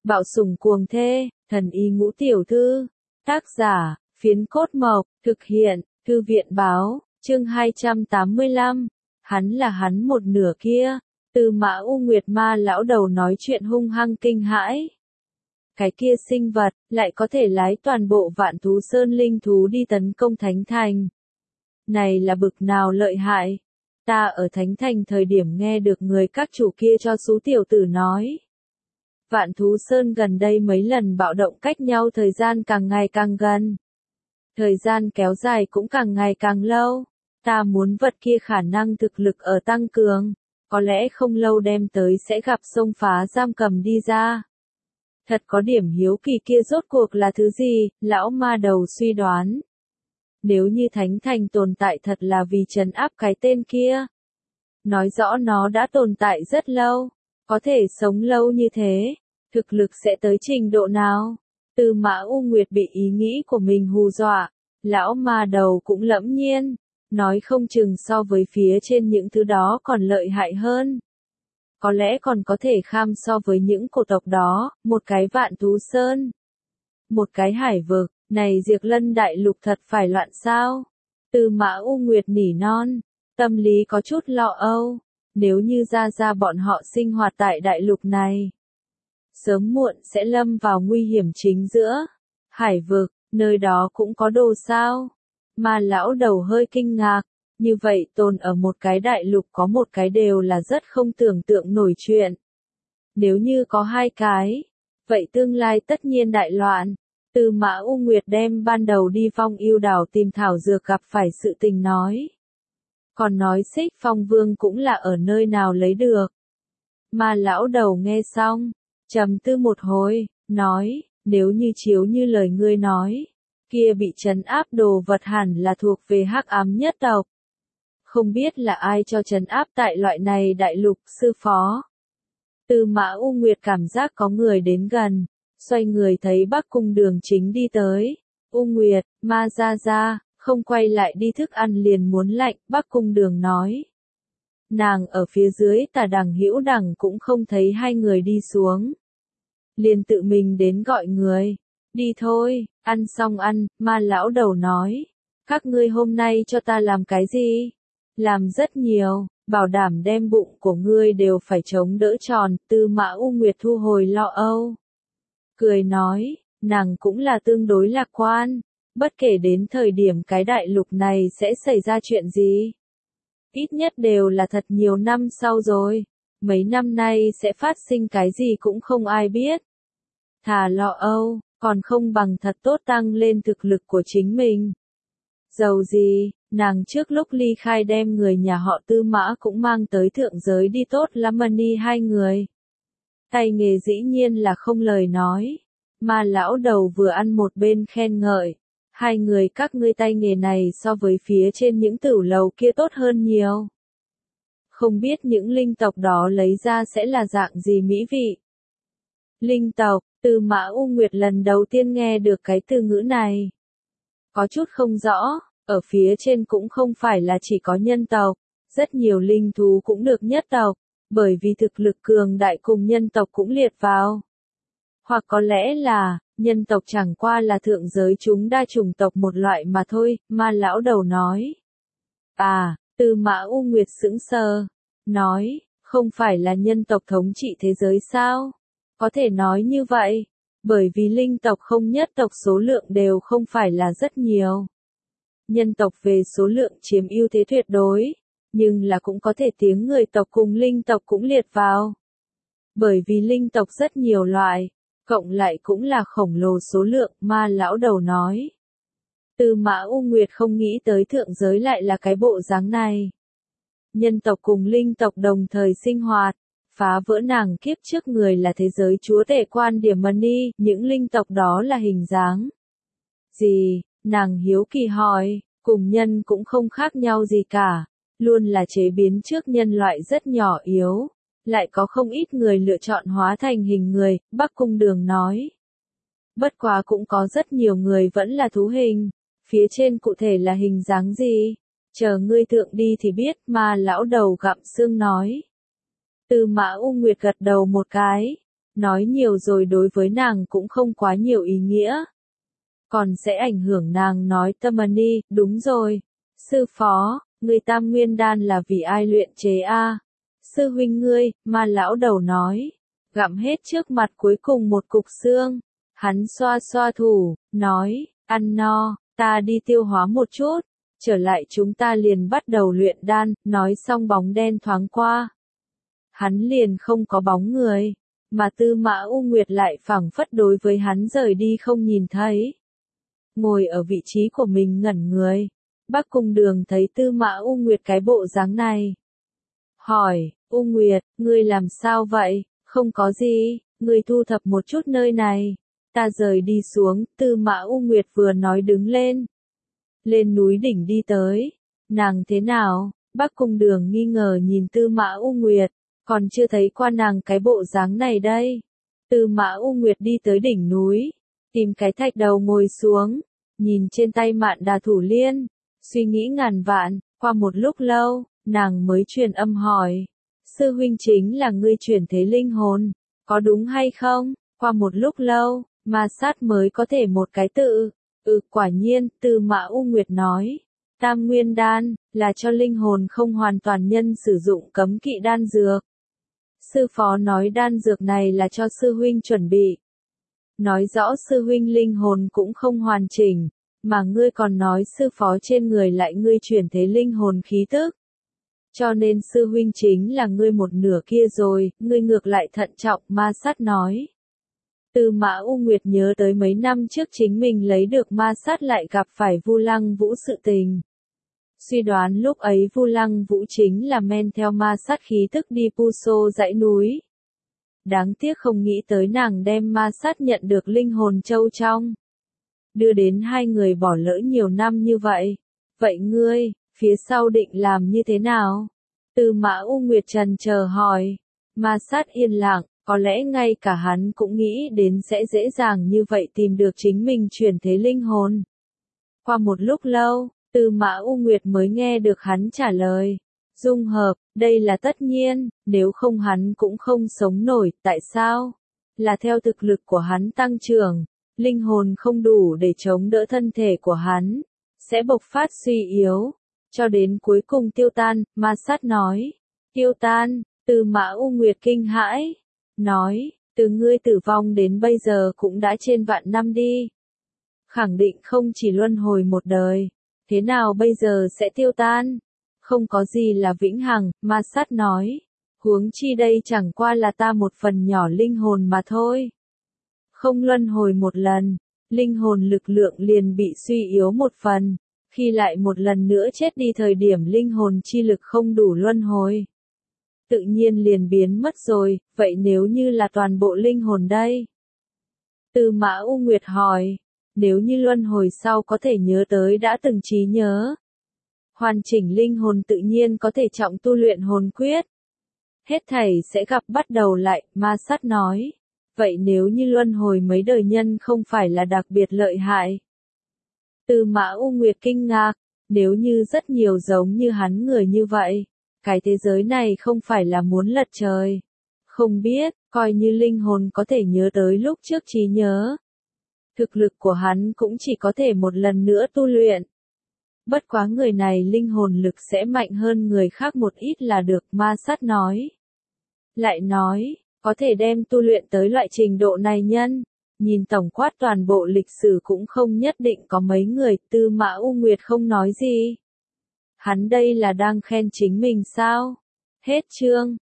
Bạo sủng cuồng thê, thần y ngũ tiểu thư. Tác giả, Phiến Cốt Mộc, thực hiện, Thư viện báo, chương 285. Hắn là hắn một nửa kia. Tư Mã U Nguyệt Ma lão đầu nói chuyện hung hăng kinh hãi. Cái kia sinh vật, lại có thể lái toàn bộ Vạn Thú Sơn linh thú đi tấn công Thánh Thành. Này là bực nào lợi hại. Ta ở Thánh Thành thời điểm nghe được người các chủ kia cho số tiểu tử nói. Vạn Thú Sơn gần đây mấy lần bạo động cách nhau thời gian càng ngày càng gần. Thời gian kéo dài cũng càng ngày càng lâu. Ta muốn vật kia khả năng thực lực ở tăng cường. Có lẽ không lâu đem tới sẽ gặp xông phá giam cầm đi ra. Thật có điểm hiếu kỳ kia rốt cuộc là thứ gì, lão ma đầu suy đoán. Nếu như Thánh Thành tồn tại thật là vì trấn áp cái tên kia. Nói rõ nó đã tồn tại rất lâu, có thể sống lâu như thế, thực lực sẽ tới trình độ nào? Tư Mã U Nguyệt bị ý nghĩ của mình hù dọa, lão ma đầu cũng lẫm nhiên, nói không chừng so với phía trên những thứ đó còn lợi hại hơn. Có lẽ còn có thể kham so với những cổ tộc đó, một cái Vạn Thú Sơn, một cái hải vực, này Diệp Lân đại lục thật phải loạn sao? Tư Mã U Nguyệt nỉ non, tâm lý có chút lo âu, nếu như ra bọn họ sinh hoạt tại đại lục này. Sớm muộn sẽ lâm vào nguy hiểm chính giữa. Hải vực, nơi đó cũng có đồ sao? Mà lão đầu hơi kinh ngạc, như vậy tồn ở một cái đại lục có một cái đều là rất không tưởng tượng nổi chuyện. Nếu như có hai cái, vậy tương lai tất nhiên đại loạn. Tư Mã U Nguyệt đem ban đầu đi Phong Yêu Đảo tìm thảo dược gặp phải sự tình nói. Còn nói Xích Phong Vương cũng là ở nơi nào lấy được. Mà lão đầu nghe xong, trầm tư một hồi, nói, nếu như chiếu như lời ngươi nói, kia bị trấn áp đồ vật hẳn là thuộc về hắc ám nhất tộc. Không biết là ai cho trấn áp tại loại này đại lục sư phó. Tư Mã U Nguyệt cảm giác có người đến gần, xoay người thấy Bắc Cung Đường chính đi tới. U Nguyệt, ma ra, không quay lại đi thức ăn liền muốn lạnh, Bắc Cung Đường nói. Nàng ở phía dưới Tà Đằng Hữu Đằng cũng không thấy hai người đi xuống. Liền tự mình đến gọi người. Đi thôi, ăn xong ăn, ma lão đầu nói. Các ngươi hôm nay cho ta làm cái gì? Làm rất nhiều, bảo đảm đem bụng của ngươi đều phải chống đỡ tròn. Tư Mã U Nguyệt thu hồi lo âu. Cười nói, nàng cũng là tương đối lạc quan. Bất kể đến thời điểm cái đại lục này sẽ xảy ra chuyện gì. Ít nhất đều là thật nhiều năm sau rồi. Mấy năm nay sẽ phát sinh cái gì cũng không ai biết. Thà lo âu, còn không bằng thật tốt tăng lên thực lực của chính mình. Dầu gì, nàng trước lúc ly khai đem người nhà họ Tư Mã cũng mang tới thượng giới đi tốt lắm money hai người. Tay nghề dĩ nhiên là không lời nói. Mà lão đầu vừa ăn một bên khen ngợi. Hai người các ngươi tay nghề này so với phía trên những tửu lầu kia tốt hơn nhiều. Không biết những linh tộc đó lấy ra sẽ là dạng gì mỹ vị. Linh tộc, Tư Mã U Nguyệt lần đầu tiên nghe được cái từ ngữ này. Có chút không rõ, ở phía trên cũng không phải là chỉ có nhân tộc, rất nhiều linh thú cũng được nhất tộc, bởi vì thực lực cường đại cùng nhân tộc cũng liệt vào. Hoặc có lẽ là, nhân tộc chẳng qua là thượng giới chúng đa chủng tộc một loại mà thôi, mà lão đầu nói. À, Tư Mã U Nguyệt sững sờ, nói, không phải là nhân tộc thống trị thế giới sao? Có thể nói như vậy, bởi vì linh tộc không nhất tộc số lượng đều không phải là rất nhiều. Nhân tộc về số lượng chiếm ưu thế tuyệt đối, nhưng là cũng có thể tiếng người tộc cùng linh tộc cũng liệt vào. Bởi vì linh tộc rất nhiều loại, cộng lại cũng là khổng lồ số lượng, mà lão đầu nói. Tư Mã U Nguyệt không nghĩ tới thượng giới lại là cái bộ dáng này. Nhân tộc cùng linh tộc đồng thời sinh hoạt, phá vỡ nàng kiếp trước người là thế giới chúa tể quan điểm money, những linh tộc đó là hình dáng. Gì, nàng hiếu kỳ hỏi, cùng nhân cũng không khác nhau gì cả, luôn là chế biến trước nhân loại rất nhỏ yếu. Lại có không ít người lựa chọn hóa thành hình người, Bắc Cung Đường nói. Bất quá cũng có rất nhiều người vẫn là thú hình, phía trên cụ thể là hình dáng gì? Chờ ngươi thượng đi thì biết, mà lão đầu gặm xương nói. Tư Mã U Nguyệt gật đầu một cái, Nói nhiều rồi đối với nàng cũng không quá nhiều ý nghĩa. Còn sẽ ảnh hưởng nàng nói tâm ni, đúng rồi. Sư phó, người tam nguyên đan là vì ai luyện chế a? Sư huynh ngươi, Ma lão đầu nói. Gặm hết trước mặt cuối cùng một cục xương. Hắn xoa xoa thủ, nói, ăn no, ta đi tiêu hóa một chút. Trở lại chúng ta liền bắt đầu luyện đan, nói xong bóng đen thoáng qua. Hắn liền không có bóng người, mà Tư Mã U Nguyệt lại phảng phất đối với hắn rời đi không nhìn thấy. Ngồi ở vị trí của mình ngẩn người, Bắc Cung Đường thấy Tư Mã U Nguyệt cái bộ dáng này. Hỏi, U Nguyệt, ngươi làm sao vậy? Không có gì, ngươi thu thập một chút nơi này. Ta rời đi xuống, Tư Mã U Nguyệt vừa nói đứng lên. Lên núi đỉnh đi tới. Nàng thế nào? Bắc Cung Đường nghi ngờ nhìn Tư Mã U Nguyệt, còn chưa thấy qua nàng cái bộ dáng này đây. Tư Mã U Nguyệt đi tới đỉnh núi, tìm cái thạch đầu ngồi xuống, nhìn trên tay Mạn Đà thủ liên, suy nghĩ ngàn vạn, qua một lúc lâu, nàng mới truyền âm hỏi. Sư huynh chính là ngươi chuyển thế linh hồn, có đúng hay không? Qua một lúc lâu, Ma Sát mới có thể một cái tự. Quả nhiên, Tư Mã U Nguyệt nói. Tam Nguyên Đan, là cho linh hồn không hoàn toàn nhân sử dụng cấm kỵ đan dược. Sư phó nói đan dược này là cho sư huynh chuẩn bị. Nói rõ sư huynh linh hồn cũng không hoàn chỉnh, mà ngươi còn nói sư phó trên người lại ngươi chuyển thế linh hồn khí tức. Cho nên sư huynh chính là ngươi một nửa kia rồi, ngươi ngược lại thận trọng, Ma Sát nói. Tư Mã U Nguyệt nhớ tới mấy năm trước chính mình lấy được Ma Sát lại gặp phải Vu Lăng Vũ sự tình. Suy đoán lúc ấy Vu Lăng Vũ chính là men theo Ma Sát khí tức đi Puso dãy núi. Đáng tiếc không nghĩ tới nàng đem Ma Sát nhận được linh hồn châu trong. Đưa đến hai người bỏ lỡ nhiều năm như vậy. Vậy ngươi, phía sau định làm như thế nào? Tư Mã U Nguyệt trần chờ hỏi. Ma Sát yên lặng, có lẽ ngay cả hắn cũng nghĩ đến sẽ dễ dàng như vậy tìm được chính mình chuyển thế linh hồn. Qua một lúc lâu, Tư Mã U Nguyệt mới nghe được hắn trả lời. Dung hợp, đây là tất nhiên, nếu không hắn cũng không sống nổi, tại sao? Là theo thực lực của hắn tăng trưởng, linh hồn không đủ để chống đỡ thân thể của hắn, sẽ bộc phát suy yếu, cho đến cuối cùng tiêu tan, Ma Sát nói. Tiêu tan, Tư Mã U Nguyệt kinh hãi, nói, từ ngươi tử vong đến bây giờ cũng đã trên vạn năm đi. Khẳng định không chỉ luân hồi một đời, thế nào bây giờ sẽ tiêu tan? Không có gì là vĩnh hằng, Ma Sát nói. Huống chi đây chẳng qua là ta một phần nhỏ linh hồn mà thôi. Không luân hồi một lần, linh hồn lực lượng liền bị suy yếu một phần. Khi lại một lần nữa chết đi thời điểm linh hồn chi lực không đủ luân hồi, tự nhiên liền biến mất rồi, vậy nếu như là toàn bộ linh hồn đây? Tư Mã U Nguyệt hỏi, nếu như luân hồi sau có thể nhớ tới đã từng trí nhớ. Hoàn chỉnh linh hồn tự nhiên có thể trọng tu luyện hồn quyết. Hết thảy sẽ gặp bắt đầu lại, Ma Sát nói. Vậy nếu như luân hồi mấy đời nhân không phải là đặc biệt lợi hại? Tư Mã U Nguyệt kinh ngạc, nếu như rất nhiều giống như hắn người như vậy, cái thế giới này không phải là muốn lật trời. Không biết, coi như linh hồn có thể nhớ tới lúc trước trí nhớ. Thực lực của hắn cũng chỉ có thể một lần nữa tu luyện. Bất quá người này linh hồn lực sẽ mạnh hơn người khác một ít là được, Ma Sát nói. Lại nói, có thể đem tu luyện tới loại trình độ này nhân. Nhìn tổng quát toàn bộ lịch sử cũng không nhất định có mấy người, Tư Mã U Nguyệt không nói gì. Hắn đây là đang khen chính mình sao? Hết chương.